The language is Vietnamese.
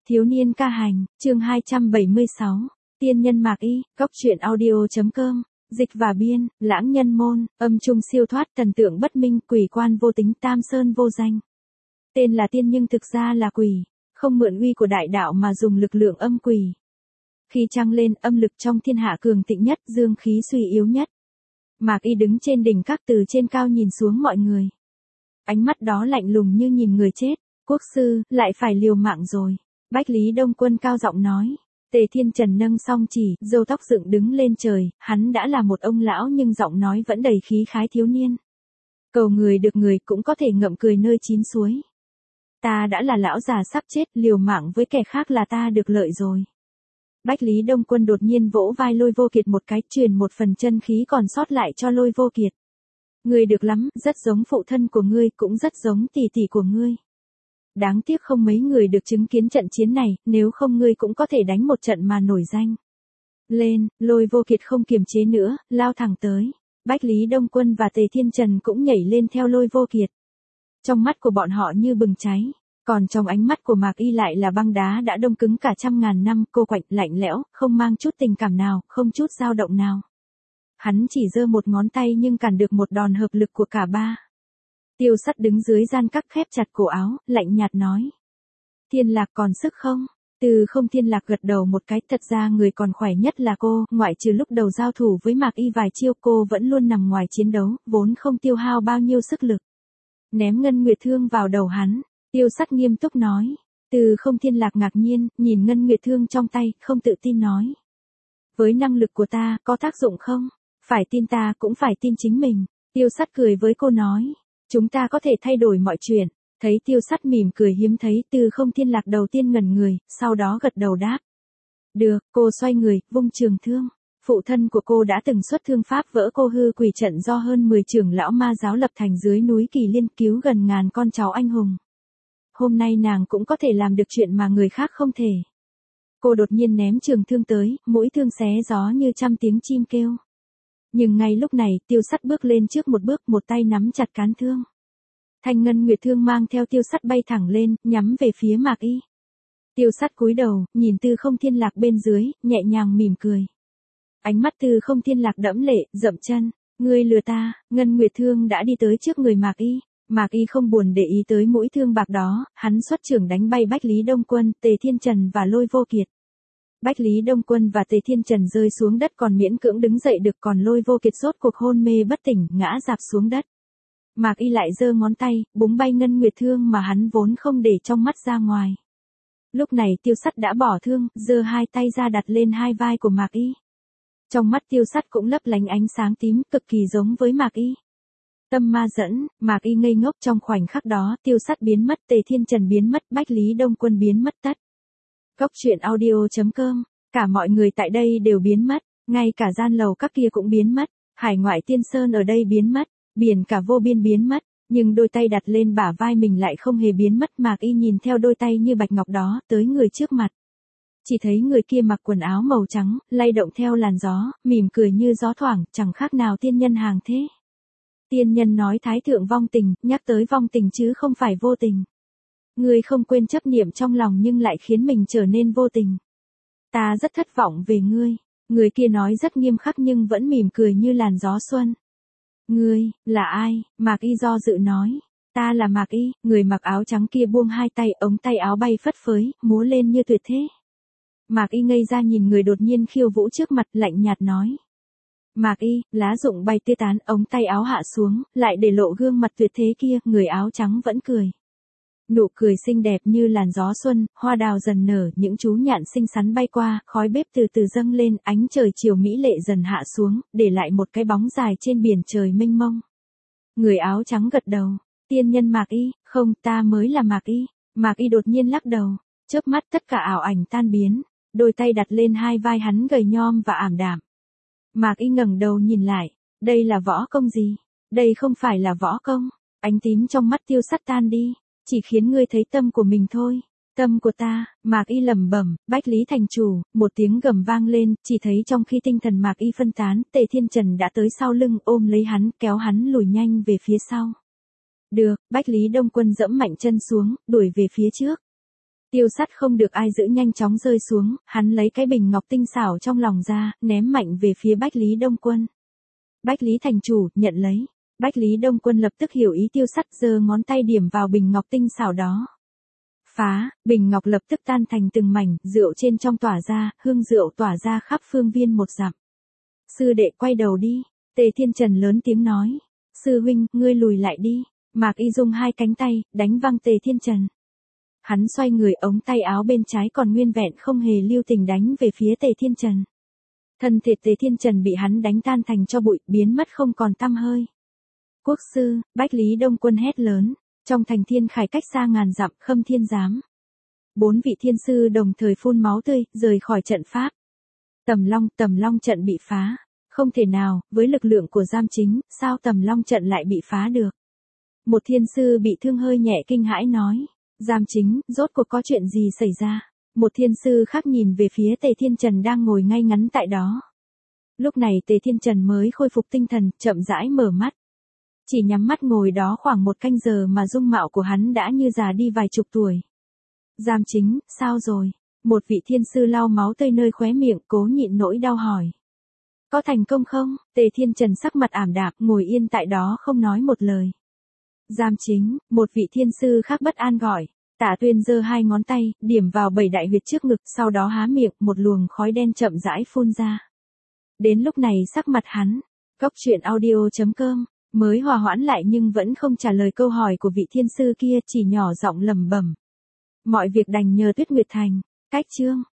Thiếu niên ca hành, chương 276. Tiên nhân Mạc Y, Cốc truyện audio.com, dịch và biên, lãng nhân môn, âm trung siêu thoát, thần tượng bất minh, quỷ quan vô tính, tam sơn vô danh. Tên là tiên nhưng thực ra là quỷ, không mượn uy của đại đạo mà dùng lực lượng âm quỷ. Khi trăng lên, âm lực trong thiên hạ cường thịnh nhất, dương khí suy yếu nhất. Mạc Y đứng trên đỉnh các, từ trên cao nhìn xuống mọi người. Ánh mắt đó lạnh lùng như nhìn người chết. Quốc sư, lại phải liều mạng rồi. Bách Lý Đông Quân cao giọng nói. Tề Thiên Trần nâng song chỉ, râu tóc dựng đứng lên trời, hắn đã là một ông lão nhưng giọng nói vẫn đầy khí khái thiếu niên. Cầu người được người cũng có thể ngậm cười nơi chín suối. Ta đã là lão già sắp chết, liều mạng với kẻ khác là ta được lợi rồi. Bách Lý Đông Quân đột nhiên vỗ vai Lôi Vô Kiệt một cái, truyền một phần chân khí còn sót lại cho Lôi Vô Kiệt. Ngươi được lắm, rất giống phụ thân của ngươi, cũng rất giống tỷ tỷ của ngươi. Đáng tiếc không mấy người được chứng kiến trận chiến này, nếu không ngươi cũng có thể đánh một trận mà nổi danh. Lên, Lôi Vô Kiệt không kiềm chế nữa, lao thẳng tới. Bách Lý Đông Quân và Tề Thiên Trần cũng nhảy lên theo Lôi Vô Kiệt. Trong mắt của bọn họ như bừng cháy, còn trong ánh mắt của Mạc Y lại là băng đá đã đông cứng cả trăm ngàn năm, cô quạnh, lạnh lẽo, không mang chút tình cảm nào, không chút dao động nào. Hắn chỉ giơ một ngón tay nhưng cản được một đòn hợp lực của cả ba. Tiêu Sắt đứng dưới gian các khép chặt cổ áo, lạnh nhạt nói. Thiên Lạc còn sức không? Từ không Thiên Lạc gật đầu một cái, thật ra người còn khỏe nhất là cô, ngoại trừ lúc đầu giao thủ với Mạc Y vài chiêu, cô vẫn luôn nằm ngoài chiến đấu, vốn không tiêu hao bao nhiêu sức lực. Ném Ngân Nguyệt Thương vào đầu hắn, Tiêu Sắt nghiêm túc nói. Từ không Thiên Lạc ngạc nhiên, nhìn Ngân Nguyệt Thương trong tay, không tự tin nói. Với năng lực của ta, có tác dụng không? Phải tin ta cũng phải tin chính mình. Tiêu Sắt cười với cô nói. Chúng ta có thể thay đổi mọi chuyện. Thấy Tiêu Sắt mỉm cười hiếm thấy, Từ không Thiên Lạc đầu tiên ngẩn người, sau đó gật đầu đáp. Được, cô xoay người, vung trường thương. Phụ thân của cô đã từng xuất thương pháp vỡ cô hư quỷ trận do hơn 10 trưởng lão ma giáo lập thành dưới núi Kỳ Liên, cứu gần ngàn con cháu anh hùng. Hôm nay nàng cũng có thể làm được chuyện mà người khác không thể. Cô đột nhiên ném trường thương tới, mũi thương xé gió như trăm tiếng chim kêu. Nhưng ngay lúc này, Tiêu Sắt bước lên trước một bước, một tay nắm chặt cán thương. Thanh Ngân Nguyệt Thương mang theo Tiêu Sắt bay thẳng lên, nhắm về phía Mạc Y. Tiêu Sắt cúi đầu, nhìn Từ không Thiên Lạc bên dưới, nhẹ nhàng mỉm cười. Ánh mắt Từ không Thiên Lạc đẫm lệ, dậm chân. Ngươi lừa ta. Ngân Nguyệt Thương đã đi tới trước người Mạc Y. Mạc Y không buồn để ý tới mũi thương bạc đó, hắn xuất trưởng đánh bay Bách Lý Đông Quân, Tề Thiên Trần và Lôi Vô Kiệt. Bách Lý Đông Quân và Tề Thiên Trần rơi xuống đất còn miễn cưỡng đứng dậy được, còn Lôi Vô Kiệt rốt cuộc hôn mê bất tỉnh, ngã rạp xuống đất. Mạc Y lại giơ ngón tay, búng bay Ngân Nguyệt Thương mà hắn vốn không để trong mắt ra ngoài. Lúc này Tiêu Sắt đã bỏ thương, giơ hai tay ra đặt lên hai vai của Mạc Y. Trong mắt Tiêu Sắt cũng lấp lánh ánh sáng tím, cực kỳ giống với Mạc Y. Tâm ma dẫn, Mạc Y ngây ngốc trong khoảnh khắc đó, Tiêu Sắt biến mất, Tề Thiên Trần biến mất, Bách Lý Đông Quân biến mất tất. Cốc truyện audio.com, cả mọi người tại đây đều biến mất, ngay cả gian lầu các kia cũng biến mất, hải ngoại tiên sơn ở đây biến mất, biển cả vô biên biến mất, nhưng đôi tay đặt lên bả vai mình lại không hề biến mất. Mạc Y nhìn theo đôi tay như bạch ngọc đó, tới người trước mặt. Chỉ thấy người kia mặc quần áo màu trắng, lay động theo làn gió, mỉm cười như gió thoảng, chẳng khác nào tiên nhân hàng thế. Tiên nhân nói thái thượng vong tình, nhắc tới vong tình chứ không phải vô tình. Ngươi không quên chấp niệm trong lòng nhưng lại khiến mình trở nên vô tình. Ta rất thất vọng về ngươi. Người kia nói rất nghiêm khắc nhưng vẫn mỉm cười như làn gió xuân. Ngươi, là ai? Mạc Y do dự nói. Ta là Mạc Y. Người mặc áo trắng kia buông hai tay, ống tay áo bay phất phới, múa lên như tuyệt thế. Mạc Y ngây ra nhìn người đột nhiên khiêu vũ trước mặt, lạnh nhạt nói. Mạc Y, lá rụng bay tia tán, ống tay áo hạ xuống, lại để lộ gương mặt tuyệt thế kia, người áo trắng vẫn cười. Nụ cười xinh đẹp như làn gió xuân, hoa đào dần nở, những chú nhạn xinh xắn bay qua, khói bếp từ từ dâng lên, ánh trời chiều mỹ lệ dần hạ xuống, để lại một cái bóng dài trên biển trời mênh mông. Người áo trắng gật đầu. Tiên nhân Mạc Y, không, ta mới là Mạc Y. Mạc Y đột nhiên lắc đầu, chớp mắt tất cả ảo ảnh tan biến, đôi tay đặt lên hai vai hắn gầy nhom và ảm đạm. Mạc Y ngẩng đầu nhìn lại, đây là võ công gì? Đây không phải là võ công. Ánh tím trong mắt Tiêu Sắt tan đi, chỉ khiến ngươi thấy tâm của mình thôi. Tâm của ta. Mạc Y lẩm bẩm. Bách Lý thành chủ. Một tiếng gầm vang lên, chỉ thấy trong khi tinh thần Mạc Y phân tán, Tề Thiên Trần đã tới sau lưng, ôm lấy hắn, kéo hắn lùi nhanh về phía sau. Được. Bách Lý Đông Quân dẫm mạnh chân xuống, đuổi về phía trước. Tiêu sắt không được ai giữ nhanh chóng rơi xuống, hắn lấy cái bình ngọc tinh xảo trong lòng ra, ném mạnh về phía Bách Lý Đông Quân. Bách Lý thành chủ, nhận lấy. Bách Lý Đông Quân lập tức hiểu ý tiêu sắt, giơ ngón tay điểm vào bình ngọc tinh xảo đó. Phá, bình ngọc lập tức tan thành từng mảnh, rượu trên trong tỏa ra, hương rượu tỏa ra khắp phương viên một dặm. Sư đệ quay đầu đi, Tề Thiên Trần lớn tiếng nói. Sư huynh, ngươi lùi lại đi. Mạc Y dùng hai cánh tay, đánh văng Tề Thiên Trần. Hắn xoay người, ống tay áo bên trái còn nguyên vẹn, không hề lưu tình đánh về phía Tề Thiên Trần. Thân thể Tề Thiên Trần bị hắn đánh tan thành cho bụi, biến mất không còn tăm hơi. Quốc sư, Bách Lý Đông Quân hét lớn. Trong thành Thiên Khải cách xa ngàn dặm, Khâm Thiên giám. 4 vị thiên sư đồng thời phun máu tươi, rời khỏi trận pháp. Tầm Long trận bị phá. Không thể nào, với lực lượng của Giam Chính, sao Tầm Long trận lại bị phá được? Một thiên sư bị thương hơi nhẹ kinh hãi nói. Giam Chính, rốt cuộc có chuyện gì xảy ra? Một thiên sư khác nhìn về phía Tề Thiên Trần đang ngồi ngay ngắn tại đó. Lúc này Tề Thiên Trần mới khôi phục tinh thần, chậm rãi mở mắt. Chỉ nhắm mắt ngồi đó khoảng 1 canh giờ mà dung mạo của hắn đã như già đi vài chục tuổi. Giam Chính, sao rồi? Một vị thiên sư lau máu tươi nơi khóe miệng, cố nhịn nỗi đau hỏi. Có thành công không? Tề Thiên Trần sắc mặt ảm đạm, ngồi yên tại đó không nói một lời. Giam Chính, một vị thiên sư khác bất an gọi. Tả Tuyên giơ 2 ngón tay, điểm vào 7 đại huyệt trước ngực, sau đó há miệng, một luồng khói đen chậm rãi phun ra. Đến lúc này sắc mặt hắn, goctruyện.audio.com, mới hòa hoãn lại nhưng vẫn không trả lời câu hỏi của vị thiên sư kia, chỉ nhỏ giọng lẩm bẩm. Mọi việc đành nhờ Tuyết Nguyệt Thành. Cách chương